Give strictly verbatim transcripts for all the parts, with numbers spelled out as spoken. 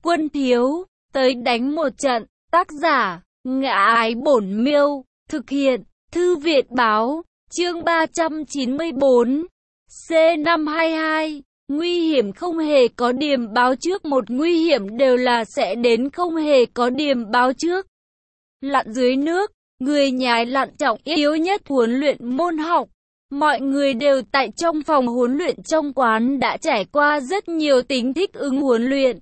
Quân thiếu, tới đánh một trận. Tác giả, Ngã Ái Bổn Miêu. Thực hiện, Thư Viện Báo. Chương ba trăm chín mươi tư. C năm hai hai. Nguy hiểm không hề có điểm báo trước. Một nguy hiểm đều là sẽ đến không hề có điểm báo trước. Lặn dưới nước, người nhái lặn trọng yếu nhất huấn luyện môn học. Mọi người đều tại trong phòng huấn luyện trong quán đã trải qua rất nhiều tính thích ứng huấn luyện.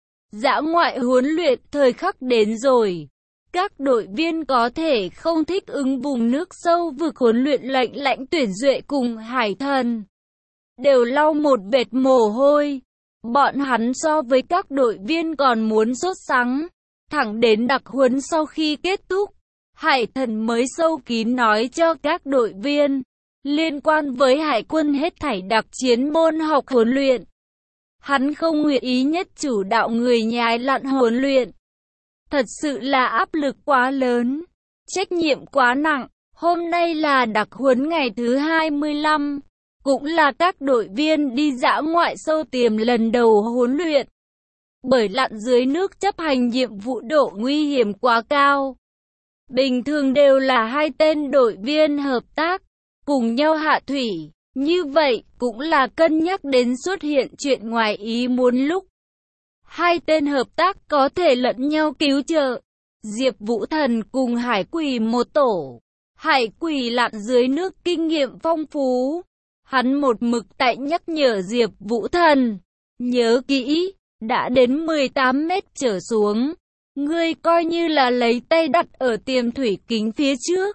Dã ngoại huấn luyện thời khắc đến rồi. Các đội viên có thể không thích ứng vùng nước sâu vực huấn luyện lạnh lãnh tuyển duệ cùng hải thần. Đều lau một vệt mồ hôi. Bọn hắn so với các đội viên còn muốn sốt sắng. Thẳng đến đặc huấn sau khi kết thúc, hải thần mới sâu kín nói cho các đội viên liên quan với hải quân hết thảy đặc chiến môn học huấn luyện. Hắn không nguyện ý nhất chủ đạo người nhái lặn huấn luyện. Thật sự là áp lực quá lớn, trách nhiệm quá nặng. Hôm nay là đặc huấn ngày thứ hai mươi lăm, cũng là các đội viên đi dã ngoại sâu tiềm lần đầu huấn luyện. Bởi lặn dưới nước chấp hành nhiệm vụ độ nguy hiểm quá cao. Bình thường đều là hai tên đội viên hợp tác, cùng nhau hạ thủy. Như vậy cũng là cân nhắc đến xuất hiện chuyện ngoài ý muốn lúc hai tên hợp tác có thể lẫn nhau cứu trợ. Diệp Vũ Thần cùng Hải Quỷ một tổ. Hải Quỷ lặn dưới nước kinh nghiệm phong phú. Hắn một mực tại nhắc nhở Diệp Vũ Thần. Nhớ kỹ, đã đến mười tám mét trở xuống. Ngươi coi như là lấy tay đặt ở tiềm thủy kính phía trước.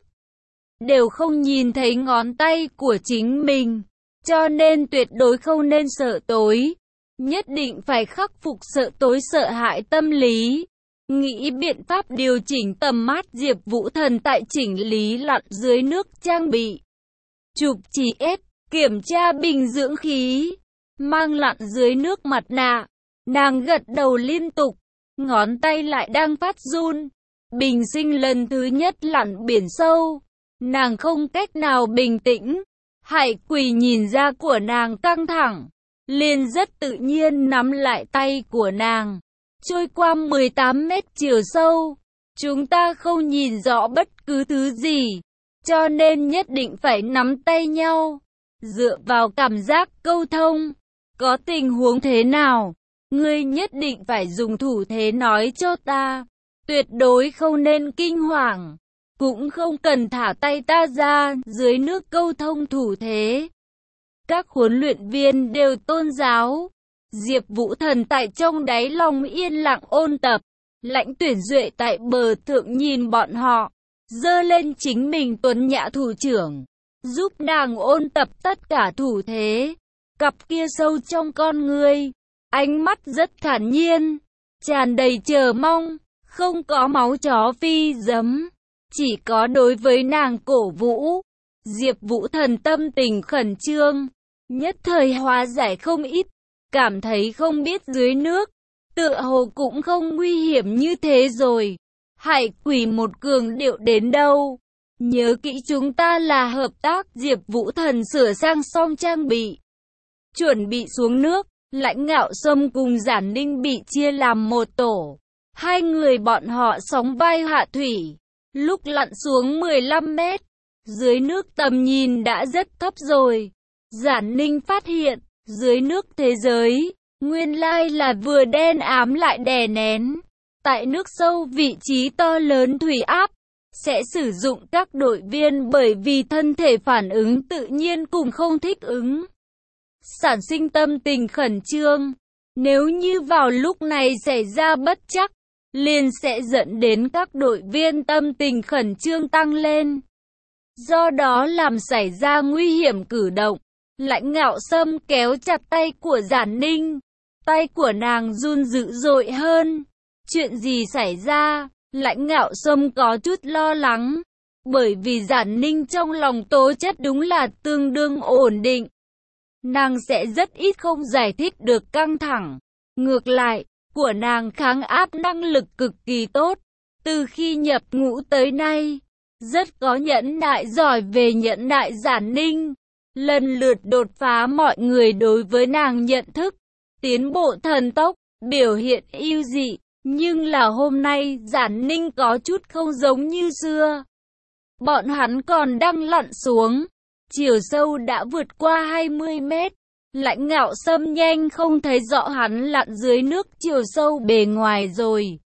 Đều không nhìn thấy ngón tay của chính mình. Cho nên tuyệt đối không nên sợ tối. Nhất định phải khắc phục sợ tối sợ hãi tâm lý. Nghĩ biện pháp điều chỉnh tầm mắt. Diệp Vũ Thần tại chỉnh lý lặn dưới nước trang bị. Chụp chỉ ép, kiểm tra bình dưỡng khí. Mang lặn dưới nước mặt nạ. Nàng gật đầu liên tục. Ngón tay lại đang phát run. Bình sinh lần thứ nhất lặn biển sâu. Nàng không cách nào bình tĩnh. Hải Quỷ nhìn ra của nàng căng thẳng, liền rất tự nhiên nắm lại tay của nàng. Trôi qua mười tám mét chiều sâu, chúng ta không nhìn rõ bất cứ thứ gì, cho nên nhất định phải nắm tay nhau, dựa vào cảm giác câu thông. Có tình huống thế nào, ngươi nhất định phải dùng thủ thế nói cho ta, tuyệt đối không nên kinh hoàng. Cũng không cần thả tay ta ra, dưới nước câu thông thủ thế. Các huấn luyện viên đều tôn giáo. Diệp Vũ Thần tại trong đáy lòng yên lặng ôn tập. Lãnh Tuyển Duệ tại bờ thượng nhìn bọn họ, giơ lên chính mình tuấn nhã thủ trưởng, giúp nàng ôn tập tất cả thủ thế. Cặp kia sâu trong con ngươi, ánh mắt rất thản nhiên, tràn đầy chờ mong, không có máu chó phi giấm. Chỉ có đối với nàng cổ vũ. Diệp Vũ Thần tâm tình khẩn trương, nhất thời hóa giải không ít, cảm thấy không biết dưới nước, tựa hồ cũng không nguy hiểm như thế rồi. Hải Quỷ một cường điệu đến đâu. Nhớ kỹ chúng ta là hợp tác. Diệp Vũ Thần sửa sang xong trang bị, chuẩn bị xuống nước. Lãnh Ngạo Sâm cùng Giản Ninh bị chia làm một tổ. Hai người bọn họ sóng vai hạ thủy. Lúc lặn xuống mười lăm mét, dưới nước tầm nhìn đã rất thấp rồi. Giản Ninh phát hiện, dưới nước thế giới, nguyên lai là vừa đen ám lại đè nén. Tại nước sâu vị trí to lớn thủy áp, sẽ sử dụng các đội viên bởi vì thân thể phản ứng tự nhiên cùng không thích ứng. Sản sinh tâm tình khẩn trương, nếu như vào lúc này xảy ra bất trắc, liền sẽ dẫn đến các đội viên tâm tình khẩn trương tăng lên. Do đó làm xảy ra nguy hiểm cử động. Lãnh Ngạo Sâm kéo chặt tay của Giản Ninh. Tay của nàng run dữ dội hơn. Chuyện gì xảy ra? Lãnh Ngạo Sâm có chút lo lắng. Bởi vì Giản Ninh trong lòng tố chất đúng là tương đương ổn định. Nàng sẽ rất ít không giải thích được căng thẳng. Ngược lại, của nàng kháng áp năng lực cực kỳ tốt. Từ khi nhập ngũ tới nay, rất có nhẫn nại giỏi về nhẫn nại. Giản Ninh lần lượt đột phá mọi người đối với nàng nhận thức, tiến bộ thần tốc, biểu hiện ưu dị, nhưng là hôm nay Giản Ninh có chút không giống như xưa. Bọn hắn còn đang lặn xuống, chiều sâu đã vượt qua hai mươi mét. Lãnh Ngạo Sâm nhanh không thấy rõ hắn lặn dưới nước chiều sâu bề ngoài rồi.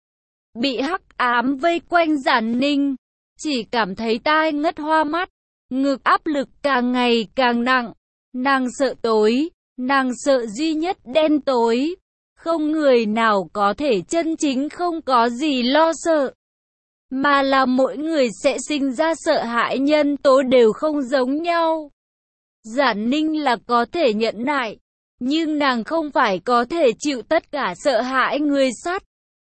Bị hắc ám vây quanh Giản Ninh, chỉ cảm thấy tai ngất hoa mắt, ngực áp lực càng ngày càng nặng. Nàng sợ tối, nàng sợ duy nhất đen tối. Không người nào có thể chân chính không có gì lo sợ, mà là mỗi người sẽ sinh ra sợ hãi, nhân tố đều không giống nhau. Giản Ninh là có thể nhẫn nại, nhưng nàng không phải có thể chịu tất cả sợ hãi người sắt.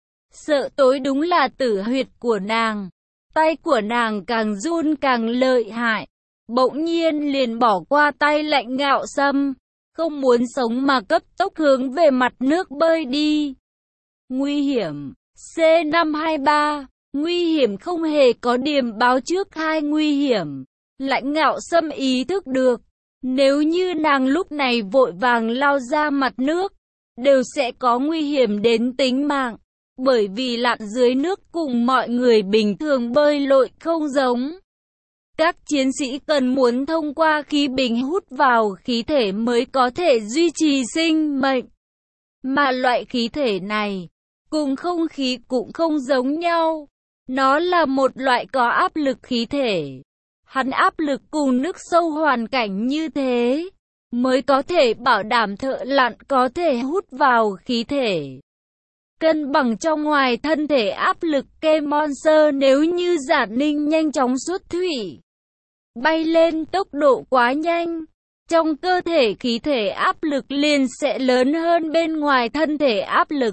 Sợ tối đúng là tử huyệt của nàng. Tay của nàng càng run càng lợi hại, bỗng nhiên liền bỏ qua tay Lãnh Ngạo Sâm, không muốn sống mà cấp tốc hướng về mặt nước bơi đi. Nguy hiểm. C năm hai ba. Nguy hiểm không hề có điểm báo trước hai nguy hiểm. Lãnh Ngạo Sâm ý thức được, nếu như nàng lúc này vội vàng lao ra mặt nước, đều sẽ có nguy hiểm đến tính mạng. Bởi vì lặn dưới nước cùng mọi người bình thường bơi lội không giống. Các chiến sĩ cần muốn thông qua khí bình hút vào khí thể mới có thể duy trì sinh mệnh. Mà loại khí thể này, cùng không khí cũng không giống nhau. Nó là một loại có áp lực khí thể. Hắn áp lực cùng nước sâu hoàn cảnh như thế, mới có thể bảo đảm thợ lặn có thể hút vào khí thể. Cân bằng trong ngoài thân thể áp lực ke monster. Nếu như Giản Ninh nhanh chóng xuất thủy, bay lên tốc độ quá nhanh, trong cơ thể khí thể áp lực liền sẽ lớn hơn bên ngoài thân thể áp lực.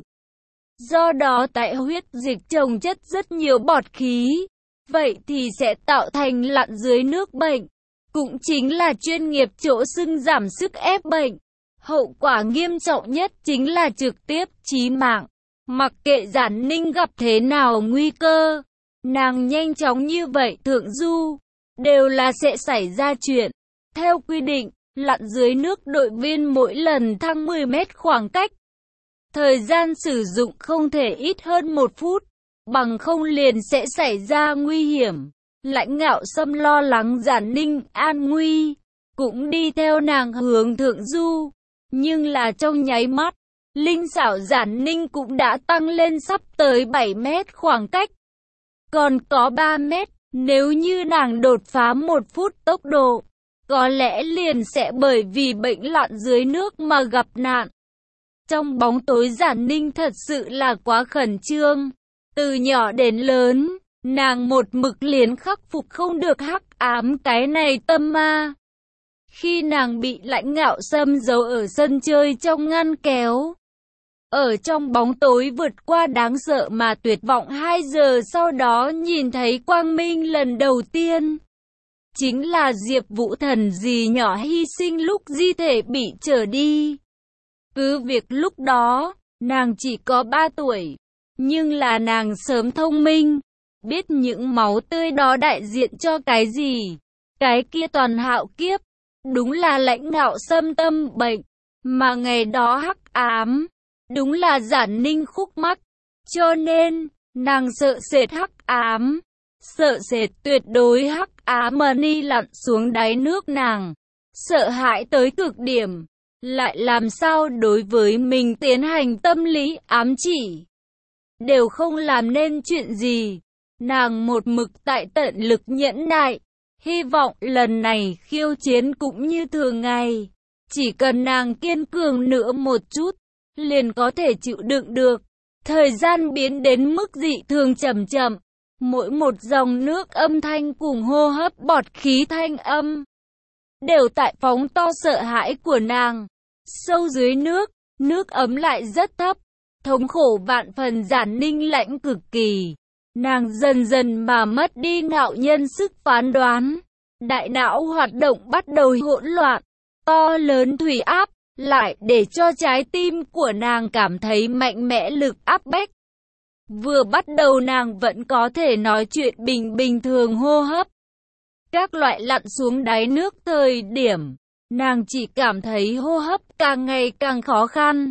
Do đó tại huyết dịch chồng chất rất nhiều bọt khí, vậy thì sẽ tạo thành lặn dưới nước bệnh, cũng chính là chuyên nghiệp chỗ xưng giảm sức ép bệnh. Hậu quả nghiêm trọng nhất chính là trực tiếp chí mạng. Mặc kệ Giản Ninh gặp thế nào nguy cơ, nàng nhanh chóng như vậy thượng du, đều là sẽ xảy ra chuyện. Theo quy định, lặn dưới nước đội viên mỗi lần thăng mười mét khoảng cách, thời gian sử dụng không thể ít hơn một phút, bằng không liền sẽ xảy ra nguy hiểm. Lãnh Ngạo Sâm lo lắng Giản Ninh an nguy, cũng đi theo nàng hướng thượng du, nhưng là trong nháy mắt, linh xảo Giản Ninh cũng đã tăng lên sắp tới bảy mét khoảng cách. Còn có ba mét, nếu như nàng đột phá một phút tốc độ, có lẽ liền sẽ bởi vì bệnh lặn dưới nước mà gặp nạn. Trong bóng tối Giản Ninh thật sự là quá khẩn trương. Từ nhỏ đến lớn, nàng một mực liền khắc phục không được hắc ám cái này tâm ma. Khi nàng bị Lãnh Ngạo Sâm giấu ở sân chơi trong ngăn kéo, ở trong bóng tối vượt qua đáng sợ mà tuyệt vọng hai giờ sau đó nhìn thấy quang minh lần đầu tiên, chính là Diệp Vũ Thần dì nhỏ hy sinh lúc di thể bị trở đi. Cứ việc lúc đó, nàng chỉ có ba tuổi, nhưng là nàng sớm thông minh, biết những máu tươi đó đại diện cho cái gì. Cái kia toàn hạo kiếp, đúng là Lãnh Ngạo Sâm tâm bệnh, mà ngày đó hắc ám, đúng là Giản Ninh khúc mắc. Cho nên, nàng sợ sệt hắc ám, sợ sệt tuyệt đối hắc ám mà ni lặn xuống đáy nước nàng, sợ hãi tới cực điểm, lại làm sao đối với mình tiến hành tâm lý ám chỉ, đều không làm nên chuyện gì. Nàng một mực tại tận lực nhẫn nại, hy vọng lần này khiêu chiến cũng như thường ngày, chỉ cần nàng kiên cường nữa một chút, liền có thể chịu đựng được. Thời gian biến đến mức dị thường chậm chậm, mỗi một dòng nước âm thanh cùng hô hấp bọt khí thanh âm, đều tại phóng to sợ hãi của nàng. Sâu dưới nước, nước ấm lại rất thấp, thống khổ vạn phần. Giản Ninh lãnh cực kỳ, nàng dần dần mà mất đi ngạo nhân sức phán đoán, đại não hoạt động bắt đầu hỗn loạn, to lớn thủy áp lại để cho trái tim của nàng cảm thấy mạnh mẽ lực áp bách. Vừa bắt đầu nàng vẫn có thể nói chuyện bình bình thường hô hấp. Các loại lặn xuống đáy nước thời điểm, nàng chỉ cảm thấy hô hấp càng ngày càng khó khăn.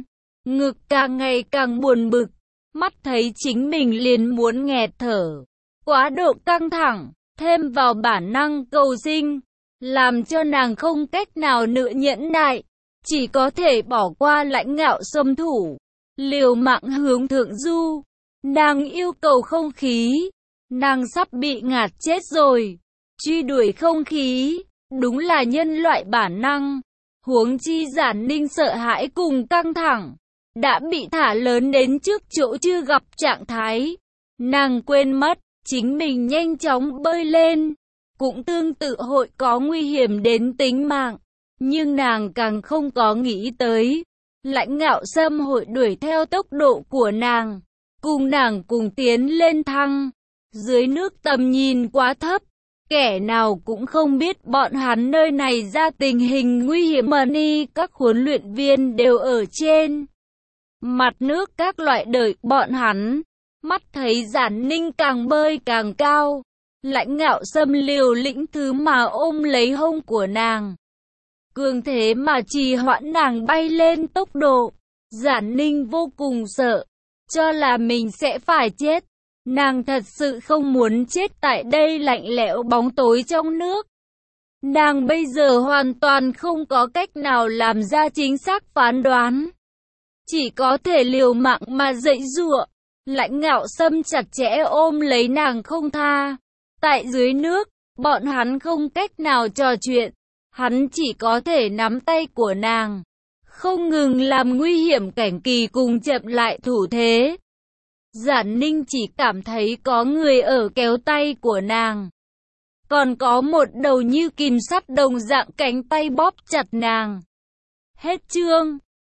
ngực càng ngày càng buồn bực, mắt thấy chính mình liền muốn nghẹt thở. Quá độ căng thẳng, thêm vào bản năng cầu sinh, làm cho nàng không cách nào nữa nhẫn nại, chỉ có thể bỏ qua Lãnh Ngạo xâm thủ, liều mạng hướng thượng du. Nàng yêu cầu không khí, nàng sắp bị ngạt chết rồi. Truy đuổi không khí, đúng là nhân loại bản năng. Huống chi Giản Ninh sợ hãi cùng căng thẳng, đã bị thả lớn đến trước chỗ chưa gặp trạng thái. Nàng quên mất, chính mình nhanh chóng bơi lên, cũng tương tự hội có nguy hiểm đến tính mạng. Nhưng nàng càng không có nghĩ tới, Lãnh Ngạo Sâm hội đuổi theo tốc độ của nàng, cùng nàng cùng tiến lên thăng. Dưới nước tầm nhìn quá thấp, kẻ nào cũng không biết bọn hắn nơi này ra tình hình nguy hiểm mà ni các huấn luyện viên đều ở trên mặt nước các loại đợi bọn hắn. Mắt thấy Giản Ninh càng bơi càng cao, Lãnh Ngạo Sâm liều lĩnh thứ mà ôm lấy hông của nàng, cường thế mà trì hoãn nàng bay lên tốc độ. Giản Ninh vô cùng sợ, cho là mình sẽ phải chết. Nàng thật sự không muốn chết tại đây lạnh lẽo bóng tối trong nước. Nàng bây giờ hoàn toàn không có cách nào làm ra chính xác phán đoán, chỉ có thể liều mạng mà giãy giụa. Lãnh Ngạo Sâm chặt chẽ ôm lấy nàng không tha. Tại dưới nước, bọn hắn không cách nào trò chuyện, hắn chỉ có thể nắm tay của nàng, không ngừng làm nguy hiểm cảnh kỳ cùng chậm lại thủ thế. Giản Ninh chỉ cảm thấy có người ở kéo tay của nàng, còn có một đầu như kìm sắt đồng dạng cánh tay bóp chặt nàng. Hết chương.